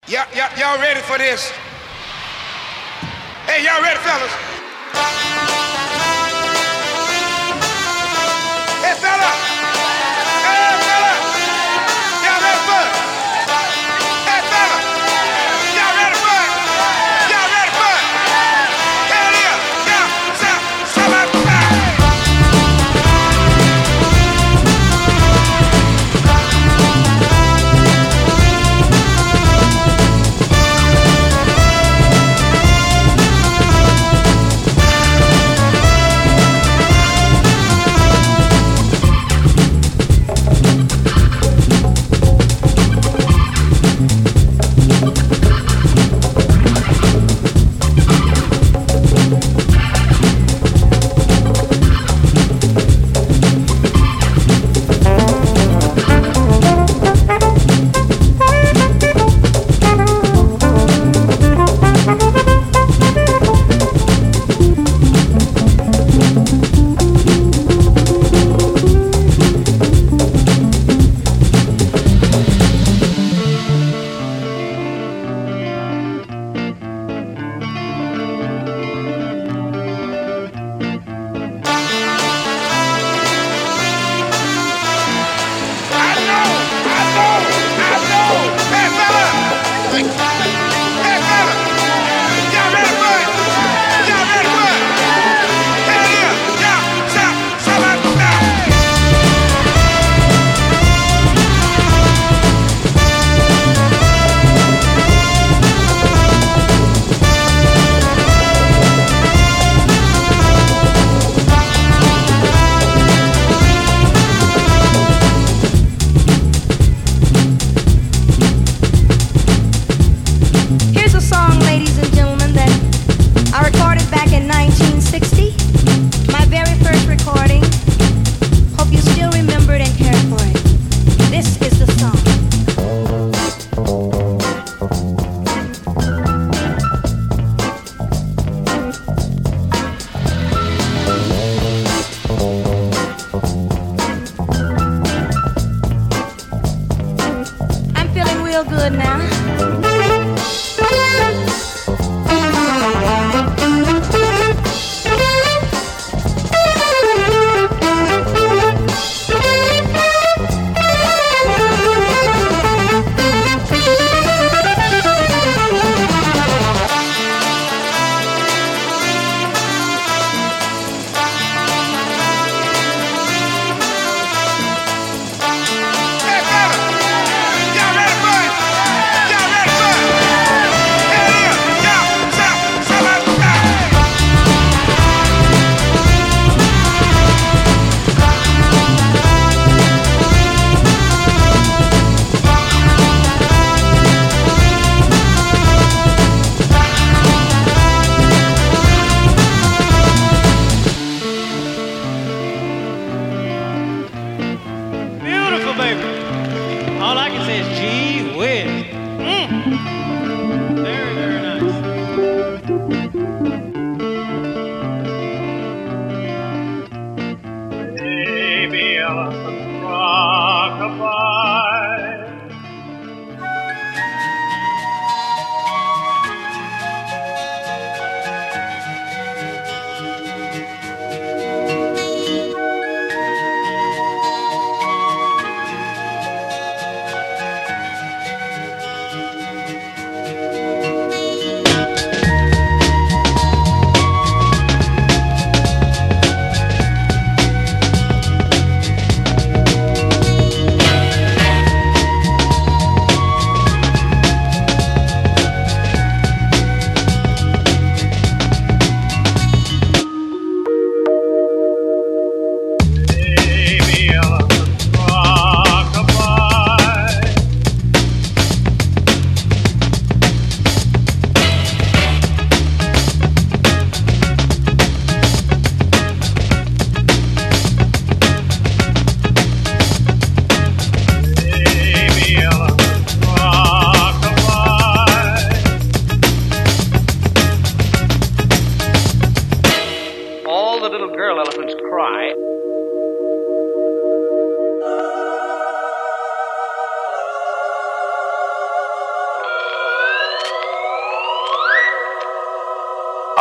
Y'all ready for this? Hey, y'all ready, fellas? Hey, fella! Hey, fella! Y'all ready for it? Hey, fella! Y'all ready for it? Y'all ready for it? Hell yeah! Yeah! Somebody back!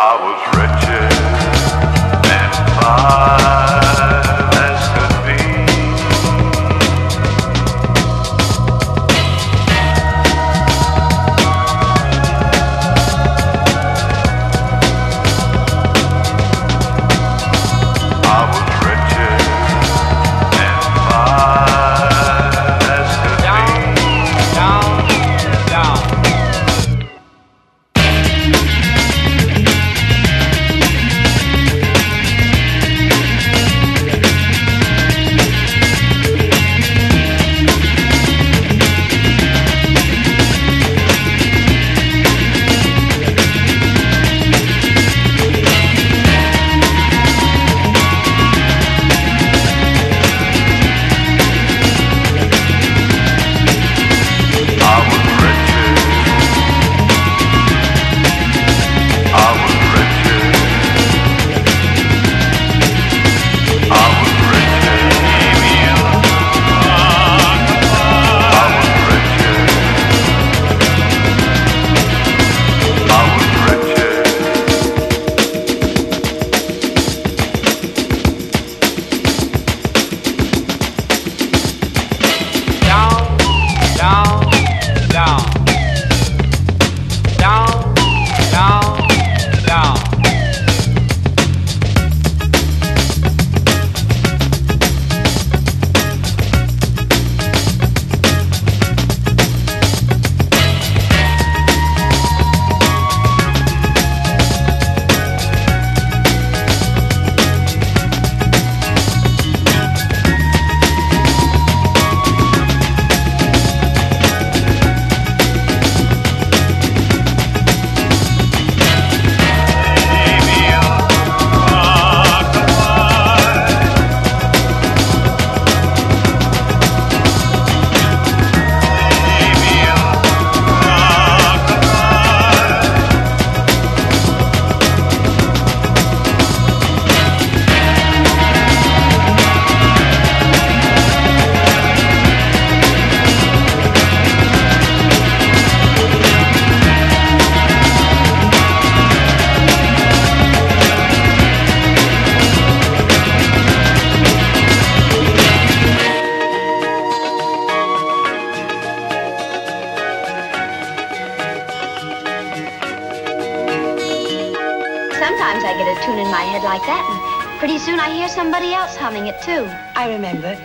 Sometimes I get a tune in my head like that, and pretty soon I hear somebody else humming it too. I remember.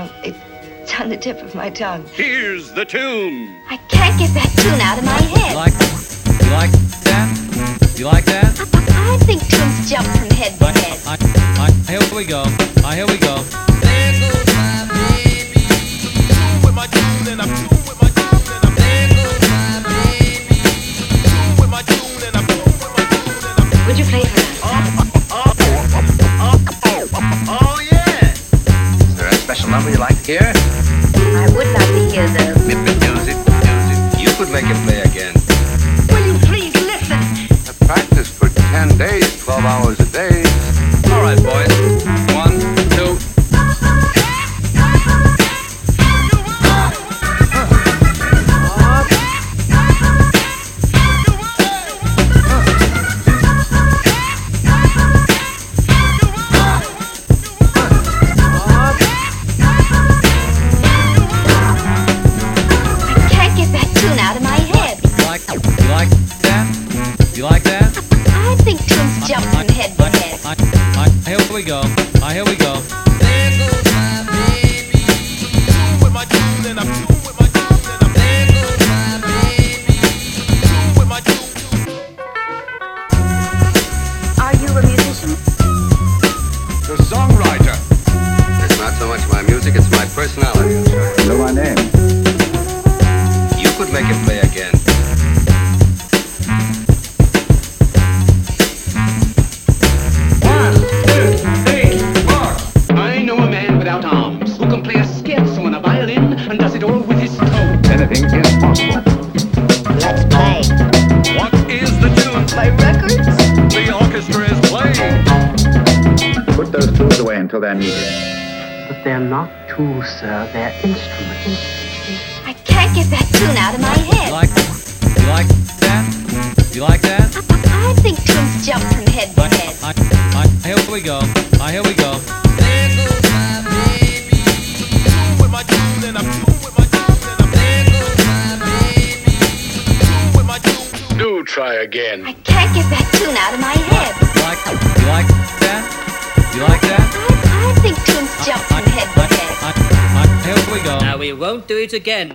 It's on the tip of my tongue. Here's the tune. I can't get that tune out of my head. You like that? You like that? I think tunes jump from head to head. Here we go. Here we go. There goes my baby. Tune with my tune and I'm tune with my tune and I'm there goes my baby. Tune with my tune and I'm tune with my tune and I'm. Would you play for us? Oh, yeah. Is there a special number you like to hear? I would like to hear the... Music. You could make it play again. Will you please listen? I practiced for 10 days, 12 hours a day. All right, boys. 1, 2. You like that? I think tunes jump from head to head. Here we go. Here we go. There goes my baby. Tune with my tune and I'm tune with my tune and I'm there goes my baby. Tune with my tune. Are you a musician? The songwriter. It's not so much my music, it's my personality. You know my name. You could make it play again. I know a man without arms who can play a scherzo on a violin and does it all with his toes. Anything is possible. Let's play. What is the tune? My records? The orchestra is playing. Put those tools away until they're needed. But they're not tools, sir. They're instruments. I can't get that tune out of my head. You like that? You like that? I think twins jump from head to head. Here we go. Here we go. There goes my baby. Tune with my tune and I'm tune with my tune and I'm there goes my baby. Tune with my tune. Do try again. I can't get that tune out of my head. You like that? You like that? I think twins jump from head to head. Here we go. Now we won't do it again.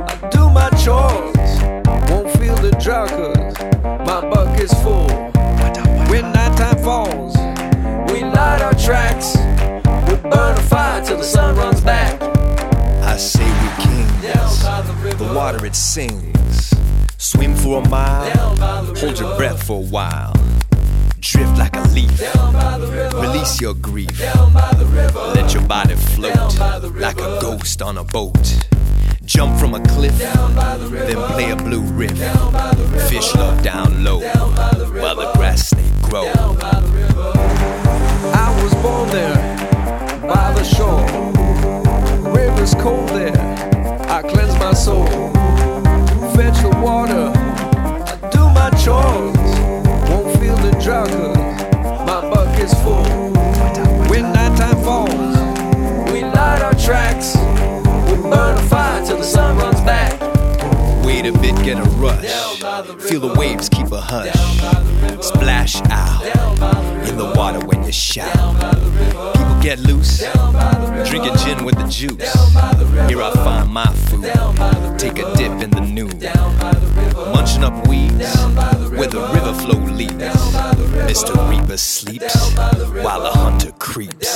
drought 'cause my bucket's full. falls, we light our tracks. We burn a fire till the sun runs back. I say we kings, the water it sings. Swim for a mile, hold your breath for a while. Drift like a leaf, release your grief. Let your body float like a ghost on a boat. Jump from a cliff, then play a blue riff. Fish love down low, while the grass snake grow. I was born there, by the shore. River's cold there, I cleanse my soul. Fetch the water, I do my chores. Won't feel the drought 'cause my bucket's full. When nighttime falls, we light our tracks. We burn a fire till the sun runs back. Wait a bit, get a rush. Feel the waves keep a hush. Splash out in the water when you shout. People get loose, drinking gin with the juice. Here I find my food, take a dip in the noon. Munching up weeds where the river flow leads. Mr. Reaper sleeps while the hunter creeps.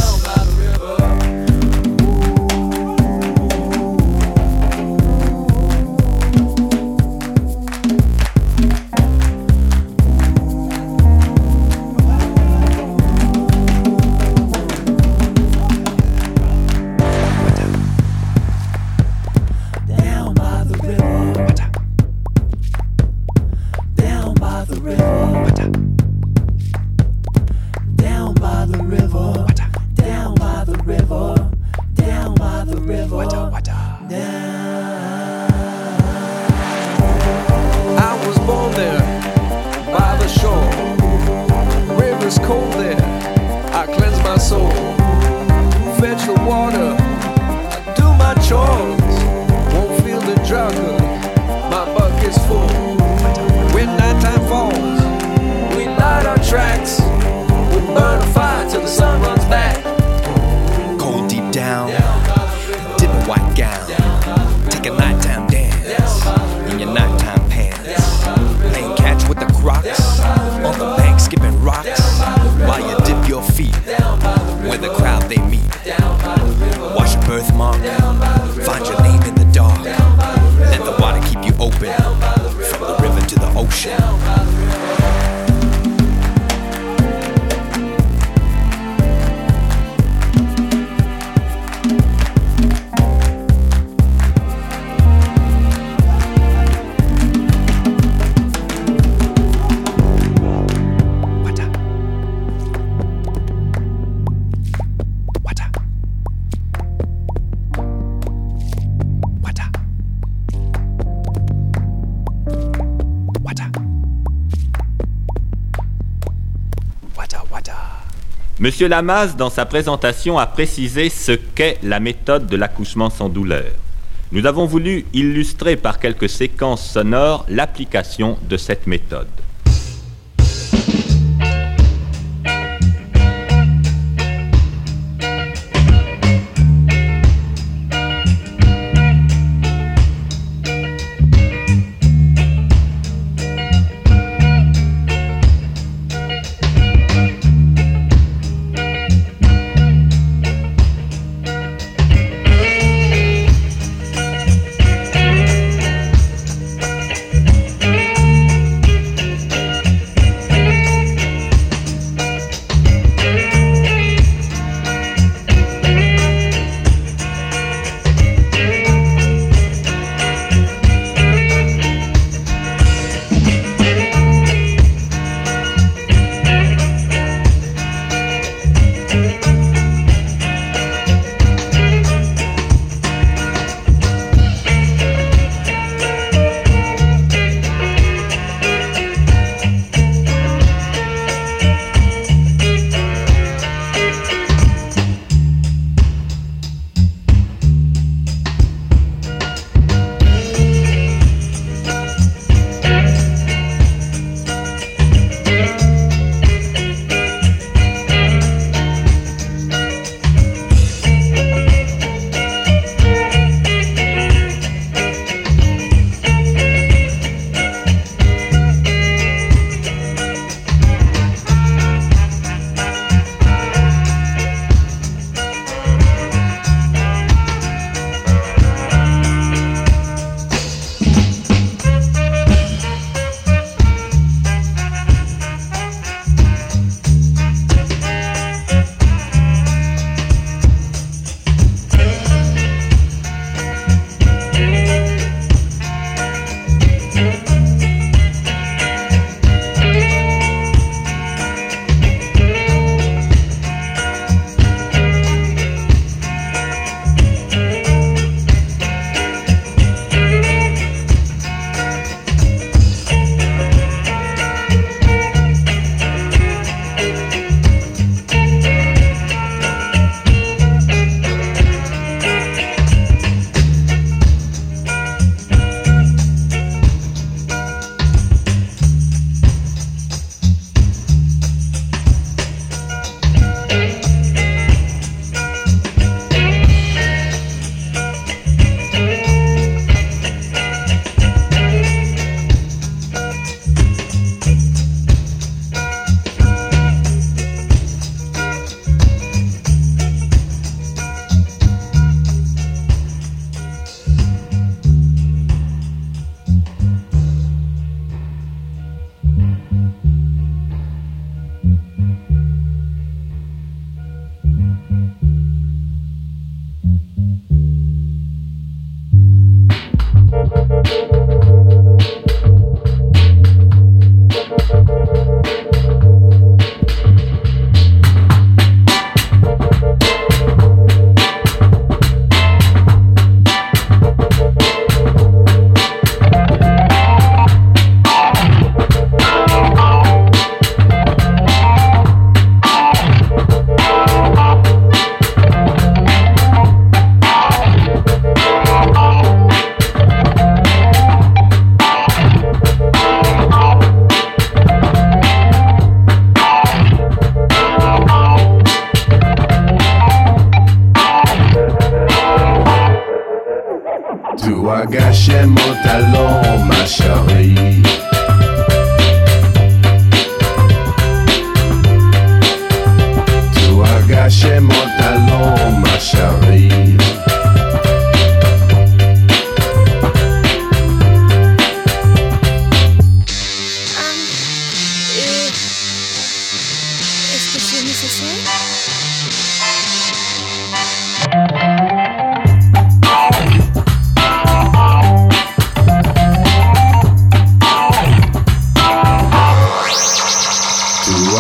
Monsieur Lamaze, dans sa présentation, a précisé ce qu'est la méthode de l'accouchement sans douleur. Nous avons voulu illustrer par quelques séquences sonores l'application de cette méthode.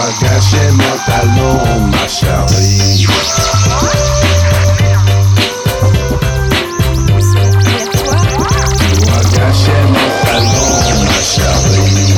as gâché mon talon, ma chérie. Tu as gâché mon talon, ma chérie.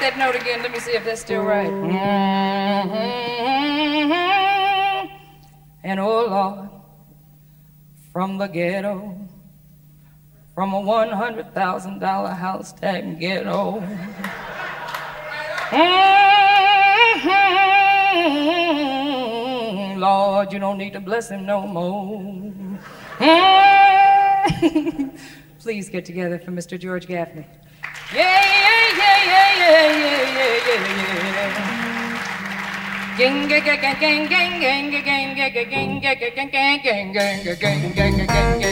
that note again. Let me see if that's still right. And oh Lord, from the ghetto, from a $100,000 house tag ghetto. Lord, you don't need to bless him no more. Please get together for Mr. George Gaffney. Yeah, yeah, yeah, yeah, yeah, yeah, yeah, yeah, yeah. Gang, gang, gang, gang, gang, gang, gang, gang, gang, gang, gang, gang, gang, gang, gang, gang, gang, gang,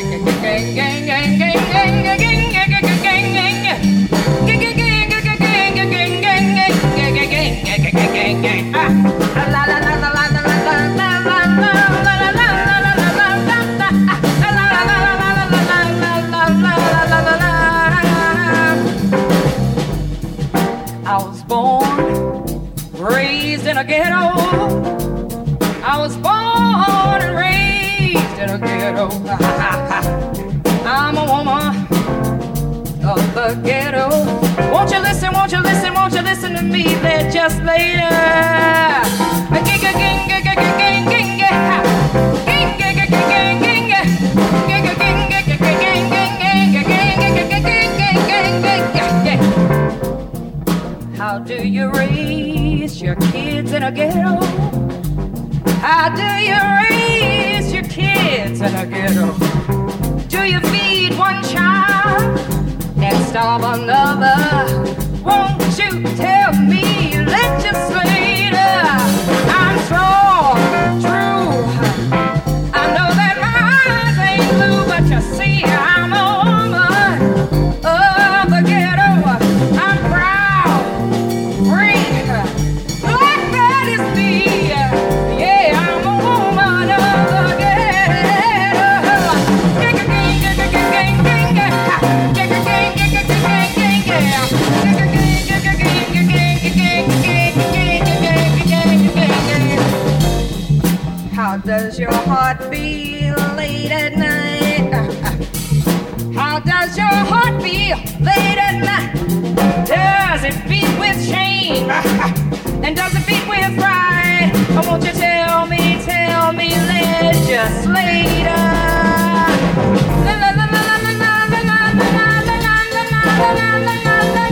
I was born, raised in a ghetto. I was born and raised in a ghetto. I'm a woman of the ghetto. Won't you listen, won't you listen, won't you listen to me there just later? How do you raise your kids in a ghetto? How do you raise your kids in a ghetto? Do you feed one child and starve another? Won't you tell me, legislator? I'm strong, true. I know that my eyes ain't blue, but you see I'm a woman of the ghetto. I'm proud, free, black, that is me. Yeah, I'm a woman of the ghetto. How does your heart feel late at night? How does your heart feel late at night? Does it beat with shame? And does it beat with pride? Or won't you tell me, legislator? La la la la la la la la la la la la la.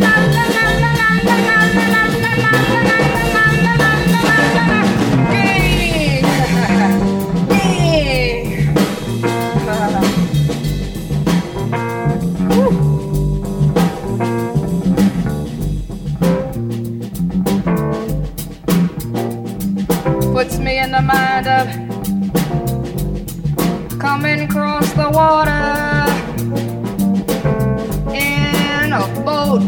Puts me in the mind of coming across the water in a boat,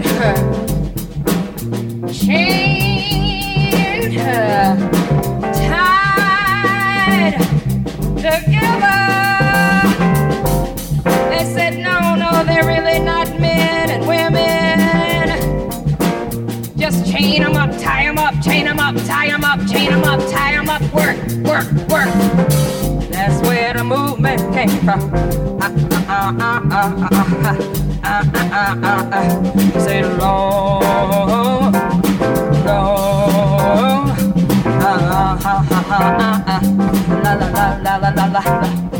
chained, tied together. They said no, they're really not men and women. Just chain 'em up, tie 'em up, chain 'em up, tie 'em up, chain 'em up, tie 'em up, work, work, work. That's where the movement came from. Say long, long, la la la la la la.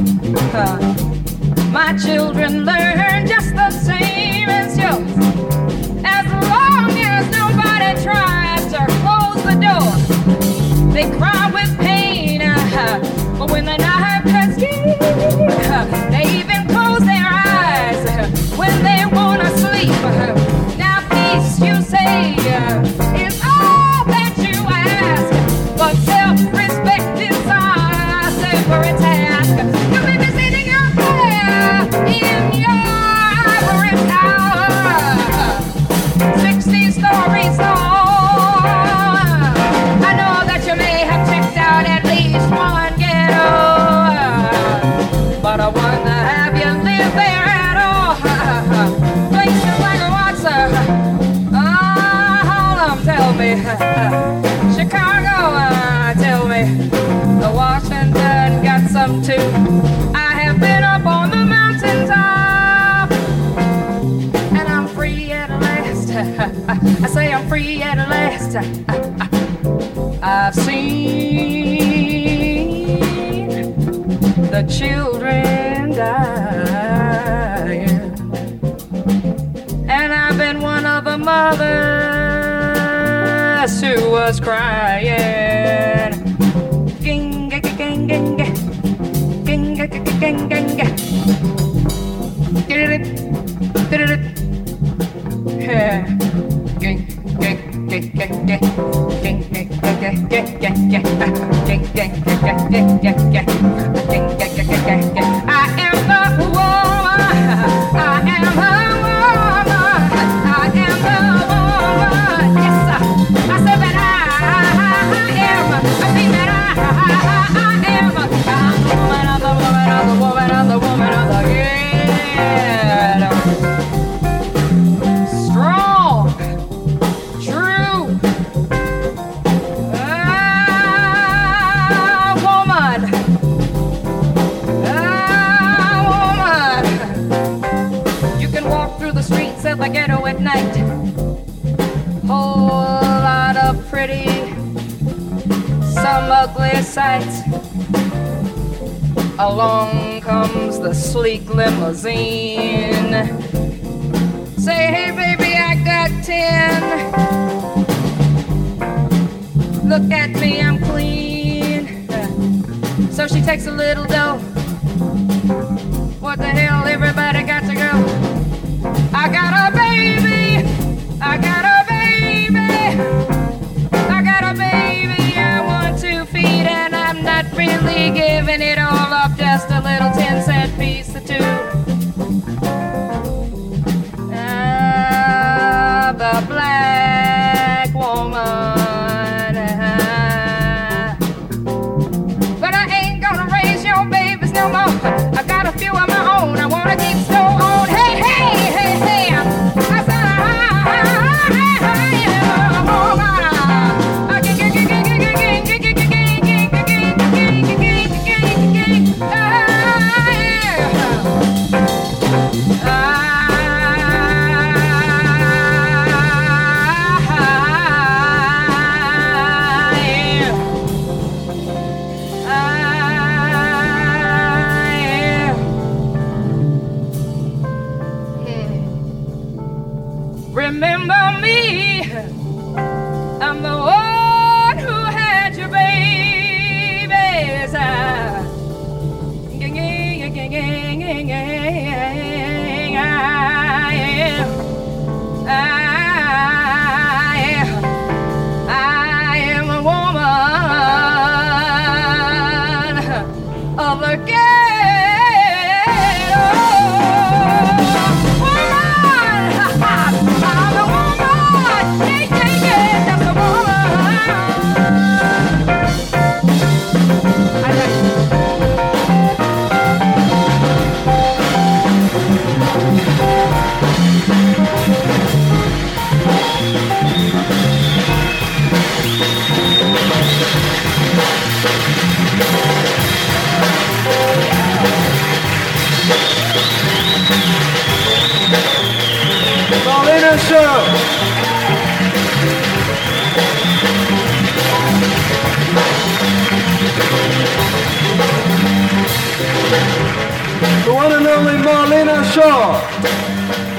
My children learn just the same as you. As long as nobody tries to close the door, they cry with pain. But when the knife cuts deep, they even close their eyes when they wanna sleep. Now peace, you say, is all that you ask, but self-respect is our sacred task. You may be sitting out there in your ivory tower, 60 stories tall. I know that you may have checked out at least one ghetto, but I wonder, have you lived there at all? Places like Watson, Harlem, tell me. Chicago, tell me. Washington got some too. I have been up on the mountaintop, and I'm free at last. I say I'm free at last. Yes, I've seen the children dying, and I've been one of the mothers who was crying. Ging, ging, ging, ging, ging, ging, ging, ging, ging, ging. Get it, get it, yeah. Ging, ging, ging, ging, ging, ging, ging, ging, ging, ging, ging, ging, ging, ging, ging, ging, ging. I am the woman. I am the woman. I am the woman. Yes, I said that I am. I think that I am. I'm the woman. I'm the woman. I'm the woman. I'm the woman. I'm the yeah. Strong, true, woman. Woman. You can walk through the streets of the ghetto at night. Whole lot of pretty, some ugly sights. Along comes the sleek limousine. Say, hey baby, I got 10. Look at me, I'm clean. So she takes a little dough. What the hell, everybody got to go. I got a baby, I got a baby, I got a baby I want to feed, and I'm not really giving it all up, just a little 10-cent piece or two. The black woman. But I ain't gonna raise your babies no more. I got a few of my own. I wanna keep snow on. Hey, hey, hey, hey. I said I am a woman. Remember me, I'm the one who had your babies. I am a woman of the ghetto. Marlena Show. The one and only Marlena Shaw.